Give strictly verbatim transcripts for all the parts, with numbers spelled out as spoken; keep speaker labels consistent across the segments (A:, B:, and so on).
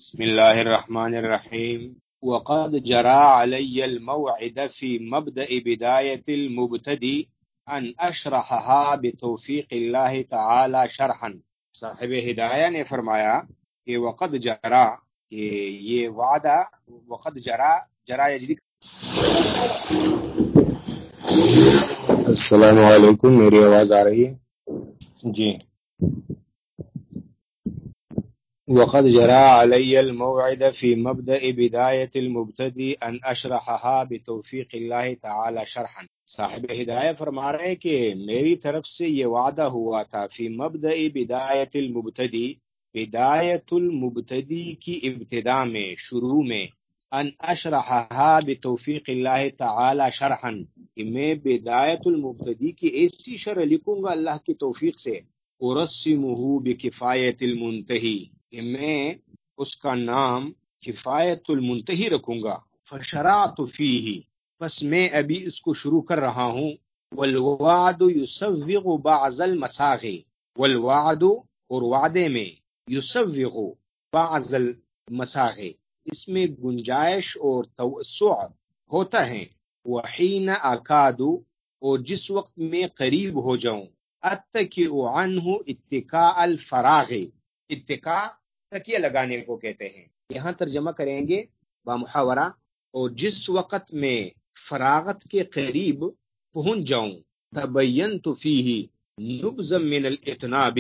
A: بسم الله الرحمن الرحيم. وقد جرى علي الموعد في مبدأ بداية المبتدئ ان اشرحها بتوفیق اللہ تعالی شرحا. صاحب ہدایہ نے فرمایا کہ وقد جرا، کہ یہ وعدہ وقد جرا جرا یجری. السلام علیکم، میری آواز آ رہی ہے؟ جی. وقد جرى علي الموعد في مبدأ بداية المبتدئ ان اشرحها بتوفیق اللہ تعالی شرحا. صاحب ہدایہ فرما رہے ہیں کہ میری طرف سے یہ وعدہ ہوا تھا فی مبدأ بدایت المبتدی، بدایت المبتدی کی ابتدا میں، شروع میں، ان اشرحها بتوفیق اللہ تعالی شرحا، کہ میں بدایت المبتدی کی ایسی شرح لکھوں گا اللہ کی توفیق سے، ارسمہ بکفایت المنتہی، کہ میں اس کا نام کفایت المنتہی رکھوں گا. فشرعت فیہ، بس میں ابھی اس کو شروع کر رہا ہوں. والوعد یسوغ بعض المساغ، والوعد اور وعدے میں، یسوغ بعض المساغ اس میں گنجائش اور توسع ہوتا ہے. وحین اکاد، اور جس وقت میں قریب ہو جاؤں، اتکئ عنہ اتکاء الفراغ، اتکاء تکیہ لگانے کو کہتے ہیں. یہاں ترجمہ کریں گے بامحاورہ، اور جس وقت میں فراغت کے قریب پہنچ جاؤں. تبینت فیہ نبذا من الاطناب،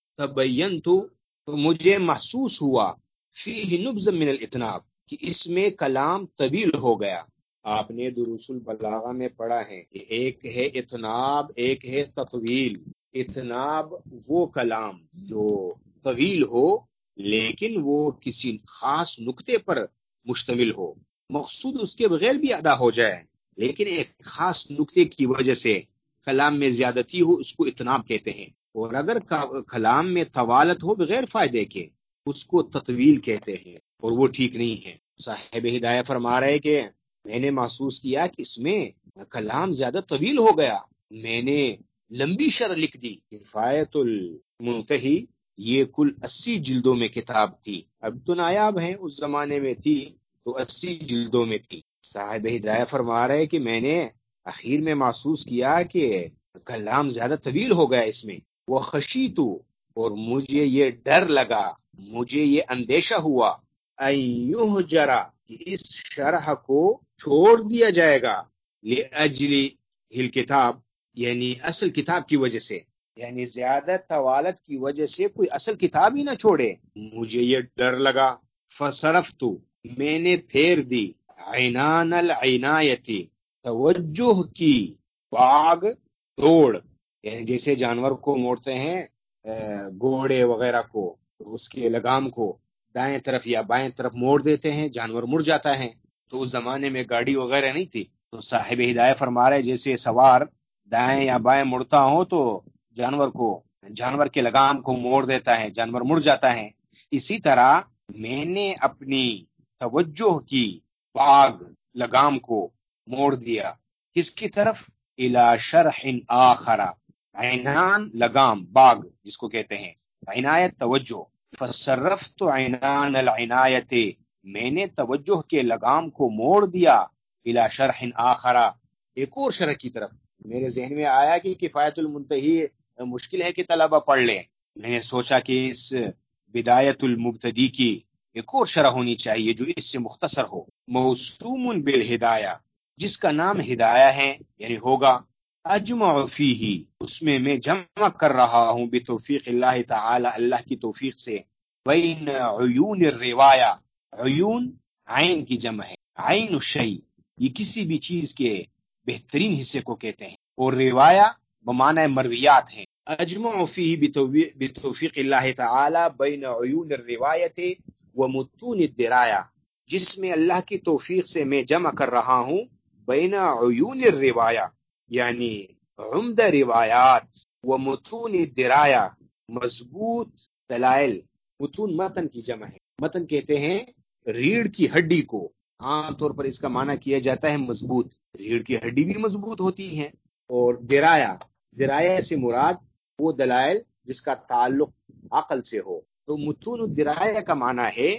A: تبینت تو مجھے محسوس ہوا، فیہ نبذا من الاطناب کہ اس میں کلام طویل ہو گیا. آپ نے دروس البلاغہ میں پڑھا ہے کہ ایک ہے اطناب، ایک ہے تطویل. اطناب وہ کلام جو طویل ہو لیکن وہ کسی خاص نقطے پر مشتمل ہو، مقصود اس کے بغیر بھی ادا ہو جائے لیکن ایک خاص نقطے کی وجہ سے کلام میں زیادتی ہو، اس کو اطناب کہتے ہیں. اور اگر کلام میں طوالت ہو بغیر فائدے کے، اس کو تطویل کہتے ہیں، اور وہ ٹھیک نہیں ہے. صاحب ہدایہ فرما رہے کہ میں نے محسوس کیا کہ اس میں کلام زیادہ طویل ہو گیا، میں نے لمبی شرح لکھ دی. کفایت المنتہی یہ کل اسی جلدوں میں کتاب تھی، اب تو نایاب ہیں، اس زمانے میں تھی تو اسی جلدوں میں تھی. صاحب ہدایہ فرما رہے کہ میں نے اخیر میں محسوس کیا کہ کلام زیادہ طویل ہو گیا اس میں. وہ خشیتو، اور مجھے یہ ڈر لگا، مجھے یہ اندیشہ ہوا، ایوہ جرا کہ اس شرح کو چھوڑ دیا جائے گا، لأجل ہل کتاب یعنی اصل کتاب کی وجہ سے، یعنی زیادہ طوالت کی وجہ سے کوئی اصل کتاب ہی نہ چھوڑے. مجھے یہ ڈر لگا. فصرفتو، میں نے پھیر دی، عنان العنایتی، توجہ کی باغ دوڑ، یعنی جیسے جانور کو موڑتے ہیں گھوڑے وغیرہ کو، اس کے لگام کو دائیں طرف یا بائیں طرف موڑ دیتے ہیں، جانور مڑ جاتا ہے. تو اس زمانے میں گاڑی وغیرہ نہیں تھی، تو صاحب ہدایہ فرما رہے جیسے سوار دائیں یا بائیں مڑتا ہو تو جانور کو جانور کے لگام کو موڑ دیتا ہے، جانور مڑ جاتا ہے. اسی طرح میں نے اپنی توجہ کی باغ لگام کو موڑ دیا، کس کی طرف؟ الی شرح آخر، عنان لگام، باغ جس کو کہتے ہیں، عنایت توجہ. فصرفت عنان العنایت، میں نے توجہ کے لگام کو موڑ دیا، الی شرح آخر، ایک اور شرح کی طرف. میرے ذہن میں آیا کہ کفایت المنتہی مشکل ہے کہ طلبہ پڑھ لیں، میں نے سوچا کہ اس بدایت المبتدی کی ایک اور شرح ہونی چاہیے جو اس سے مختصر ہو. موسوم بالہدایہ، جس کا نام ہدایہ ہے یعنی ہوگا. اجمع فیہ، اس میں میں جمع کر رہا ہوں بتوفیق اللہ تعالی، اللہ کی توفیق سے، بین عیون الروایہ، عیون عین کی جمع ہے، عین الشیء یہ کسی بھی چیز کے بہترین حصے کو کہتے ہیں، اور روایہ بمعنی مرویات ہیں. اجمع فیہ بتوفیق اللہ تعالی بین عیون الروایت و متون الدرایہ، جس میں اللہ کی توفیق سے میں جمع کر رہا ہوں بین عیون الروایہ یعنی عمدہ روایات، و متون الدرایہ مضبوط دلائل. متون متن کی جمع ہے، متن کہتے ہیں ریڑھ کی ہڈی کو، عام طور پر اس کا معنی کیا جاتا ہے مضبوط، ریڑھ کی ہڈی بھی مضبوط ہوتی ہے. اور درایہ، درایہ سے مراد وہ دلائل جس کا تعلق عقل سے ہو. تو متون الدرایہ کا معنی ہے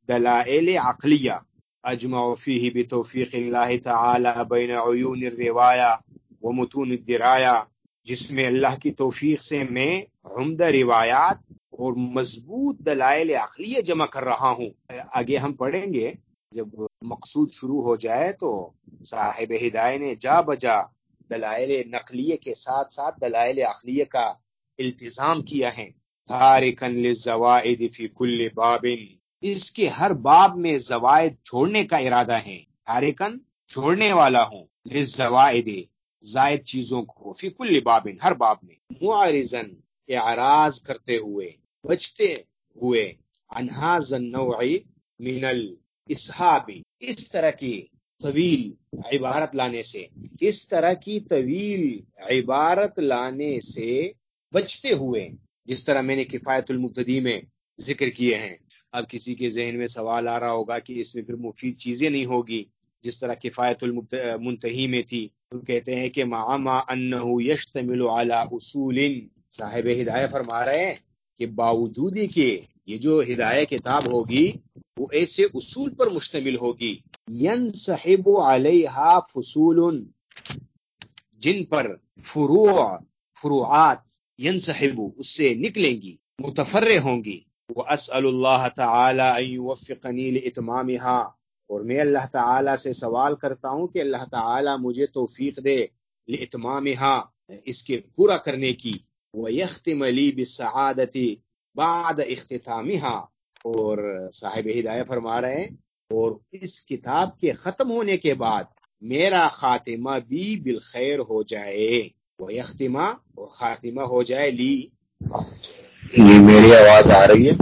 A: دلائل عقلیہ اجمع فیہ بتوفیق اللہ تعالی بین عیون الروایہ و متون الدرایہ، جس میں اللہ کی توفیق سے میں عمدہ روایات اور مضبوط دلائل عقلیہ جمع کر رہا ہوں۔ آگے ہم پڑھیں گے، جب مقصود شروع ہو جائے تو صاحب ہدایہ نے جا بجا دلائل نقلیہ کے ساتھ ساتھ دلائل عقلیہ کا التزام کیا ہے۔ تارکن للزوائد فی کل باب، اس کے ہر باب میں زوائد چھوڑنے کا ارادہ ہے۔ تارکن چھوڑنے والا ہوں، للزوائد زائد چیزوں کو، فی کل باب ہر باب میں، معرضن اعراض کرتے ہوئے، بچتے ہوئے، عن هذا النوع من الاسحاب، اس طرح کی طویل عبارت لانے سے، اس طرح کی طویل عبارت لانے سے بچتے ہوئے، جس طرح میں نے کفایت المبتدی میں ذکر کیے ہیں۔ اب کسی کے ذہن میں سوال آ رہا ہوگا کہ اس میں پھر مفید چیزیں نہیں ہوگی جس طرح کفایت المنتہی میں تھی۔ تو کہتے ہیں کہ مع ما انہ یشتمل علی اصول، صاحب ہدایہ فرما رہے ہیں کہ باوجود ہی کہ یہ جو ہدایہ کتاب ہوگی وہ ایسے اصول پر مشتمل ہوگی، ینسحب علیہا فصول، جن پر فروع فروعات ینسحب اس سے نکلیں گی، متفرع ہوں گی۔ واسأل اللہ تعالی ان یوفقنی لاتمامها، اور میں اللہ تعالی سے سوال کرتا ہوں کہ اللہ تعالی مجھے توفیق دے، لاتمامها اس کے پورا کرنے کی، ویختم لی بالسعادۃ بعد اختتامها، اور صاحب ہدایہ فرما رہے ہیں اور اس کتاب کے ختم ہونے کے بعد میرا خاتمہ بھی بالخیر ہو جائے، ویختمہ اور خاتمہ ہو جائے، لی جی میری آواز آ رہی ہے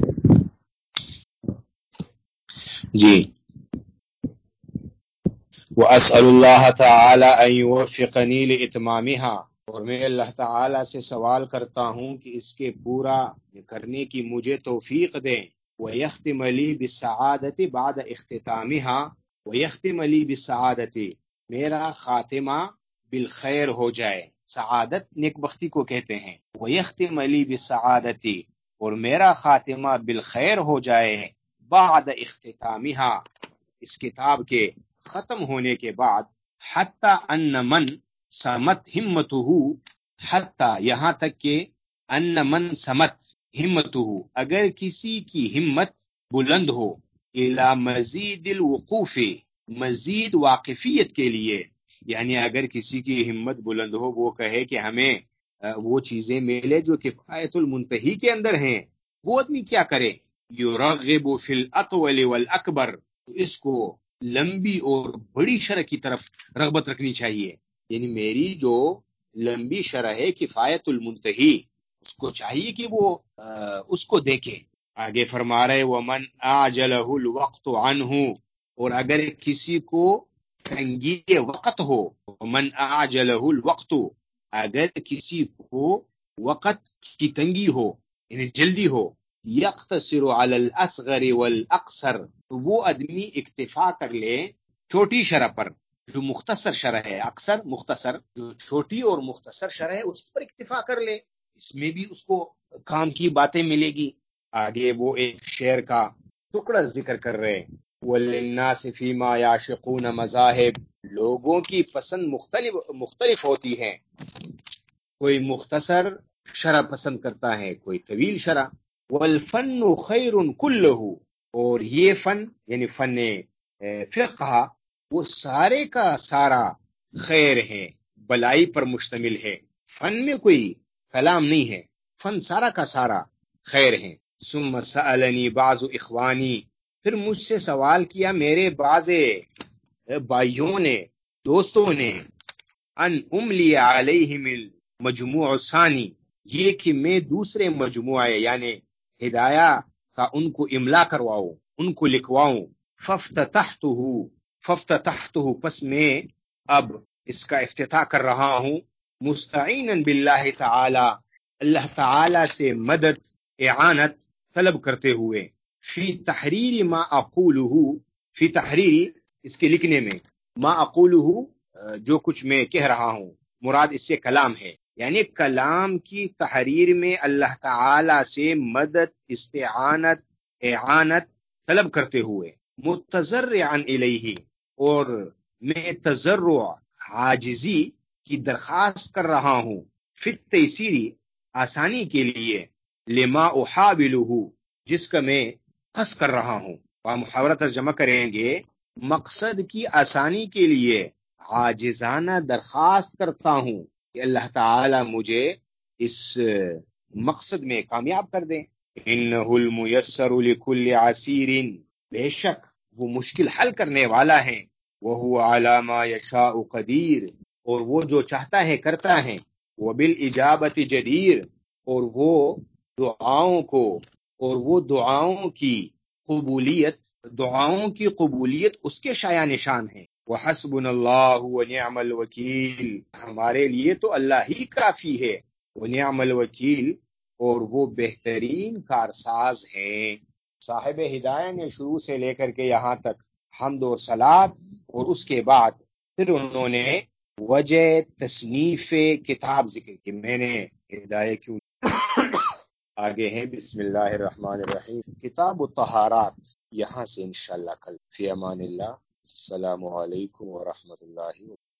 A: جی۔ وَأَسْأَلُ اللَّهَ تَعَالَى أَن يُوفِّقَنِي لِإِتْمَامِهَا، اور میں اللہ تعالی سے سوال کرتا ہوں کہ اس کے پورا کرنے کی مجھے توفیق دیں۔ وَيَخْتِمَ لِي بِالسَّعَادَةِ بَعْدَ اخْتِتَامِهَا، وَيَخْتِمَ لِي بِالسَّعَادَةِ میرا خاتمہ بالخیر ہو جائے، سعادت نیک بختی کو کہتے ہیں۔ وَيَخْتِمَ لِي بِالسَّعَادَةِ اور میرا خاتمہ بالخیر ہو جائے، بعد اختتامها اس کتاب کے ختم ہونے کے بعد، حتی ان من سمت ہمتہ، حتی یہاں تک کہ ان من سمت ہمتہ اگر کسی کی ہمت بلند ہو، الی مزید الوقوف مزید واقفیت کے لیے، یعنی اگر کسی کی ہمت بلند ہو، وہ کہے کہ ہمیں وہ چیزیں ملے جو کفایت المنتہی کے اندر ہیں، وہ آدمی کیا کرے؟ یرغب فی الاطول والاکبر، اس کو لمبی اور بڑی شرح کی طرف رغبت رکھنی چاہیے، یعنی میری جو لمبی شرح ہے کفایت المنتہی، اس کو چاہیے کہ وہ اس کو دیکھے۔ آگے فرما رہے ومن اعجلہ الوقت عنہ، اور اگر کسی کو تنگی وقت ہو، من اعجلہ الوقت اگر کسی کو وقت کی تنگی ہو یعنی جلدی ہو، یقتصر علی الاصغر والاقصر وہ آدمی اکتفا کر لے چھوٹی شرح پر، جو مختصر شرح ہے، اکثر مختصر، جو چھوٹی اور مختصر شرح ہے اس پر اکتفا کر لے، اس میں بھی اس کو کام کی باتیں ملے گی۔ آگے وہ ایک شعر کا ٹکڑا ذکر کر رہے، وَلِلنَّاسِ فِيمَا يَعْشِقُونَ مَذَاهِبْ، لوگوں کی پسند مختلف مختلف ہوتی ہے، کوئی مختصر شرح پسند کرتا ہے، کوئی طویل شرح۔ والفن خیر کلہ، اور یہ فن یعنی فن فقہ وہ سارے کا سارا خیر ہے، بلائی پر مشتمل ہے، فن میں کوئی کلام نہیں ہے، فن سارا کا سارا خیر ہے۔ ثم سألنی بعض اخوانی، پھر مجھ سے سوال کیا میرے بعض بھائیوں نے، دوستوں نے، ان املی علیہم المجموع الثانی، یہ کہ میں دوسرے مجموعے یعنی ہدایہ کا ان کو املا کرواؤں، ان کو لکھواؤں۔ فافتتحتہ فافتتحتہ پس میں اب اس کا افتتاح کر رہا ہوں، مستعینا باللہ تعالی، اللہ تعالی سے مدد اعانت طلب کرتے ہوئے، فی تحریر ما اقولہ، فی تحریر اس کے لکھنے میں، ما اقولہ جو کچھ میں کہہ رہا ہوں، مراد اس سے کلام ہے، یعنی کلام کی تحریر میں اللہ تعالی سے مدد، استعانت، اعانت طلب کرتے ہوئے، متضرعا الیہ، اور میں تضرع عاجزی کی درخواست کر رہا ہوں، فی التیسیری آسانی کے لیے، لما احاولہ جس کا میں قصد کر رہا ہوں. وہاں محاورہ ترجمہ کریں گے، مقصد کی آسانی کے لیے عاجزانہ درخواست کرتا ہوں کہ اللہ تعالی مجھے اس مقصد میں کامیاب کر دیں. انہ المیسر لکل عسیر، بے شک وہ مشکل حل کرنے والا ہے، وہو علی ما یشاء قدیر، اور وہ جو چاہتا ہے کرتا ہے، وبالاجابۃ جدیر، اور وہ دعاؤں کو اور وہ دعاؤں کی قبولیت دعاؤں کی قبولیت اس کے شایع نشان ہے. وحسبنا اللہ ونعم الوکیل، ہمارے لیے تو اللہ ہی کافی ہے، ونعم الوکیل، اور وہ بہترین کارساز ہیں. صاحب ہدایہ نے شروع سے لے کر کے یہاں تک حمد و صلات، اور اس کے بعد پھر انہوں نے وجہ تصنیف کتاب ذکر کی. میں نے ہدایہ کیوں آگے ہیں. بسم اللہ الرحمن الرحیم. کتاب الطہارات یہاں سے انشاءاللہ کل. فی امان اللہ. السلام علیکم ورحمۃ اللہ وبرکاتہ.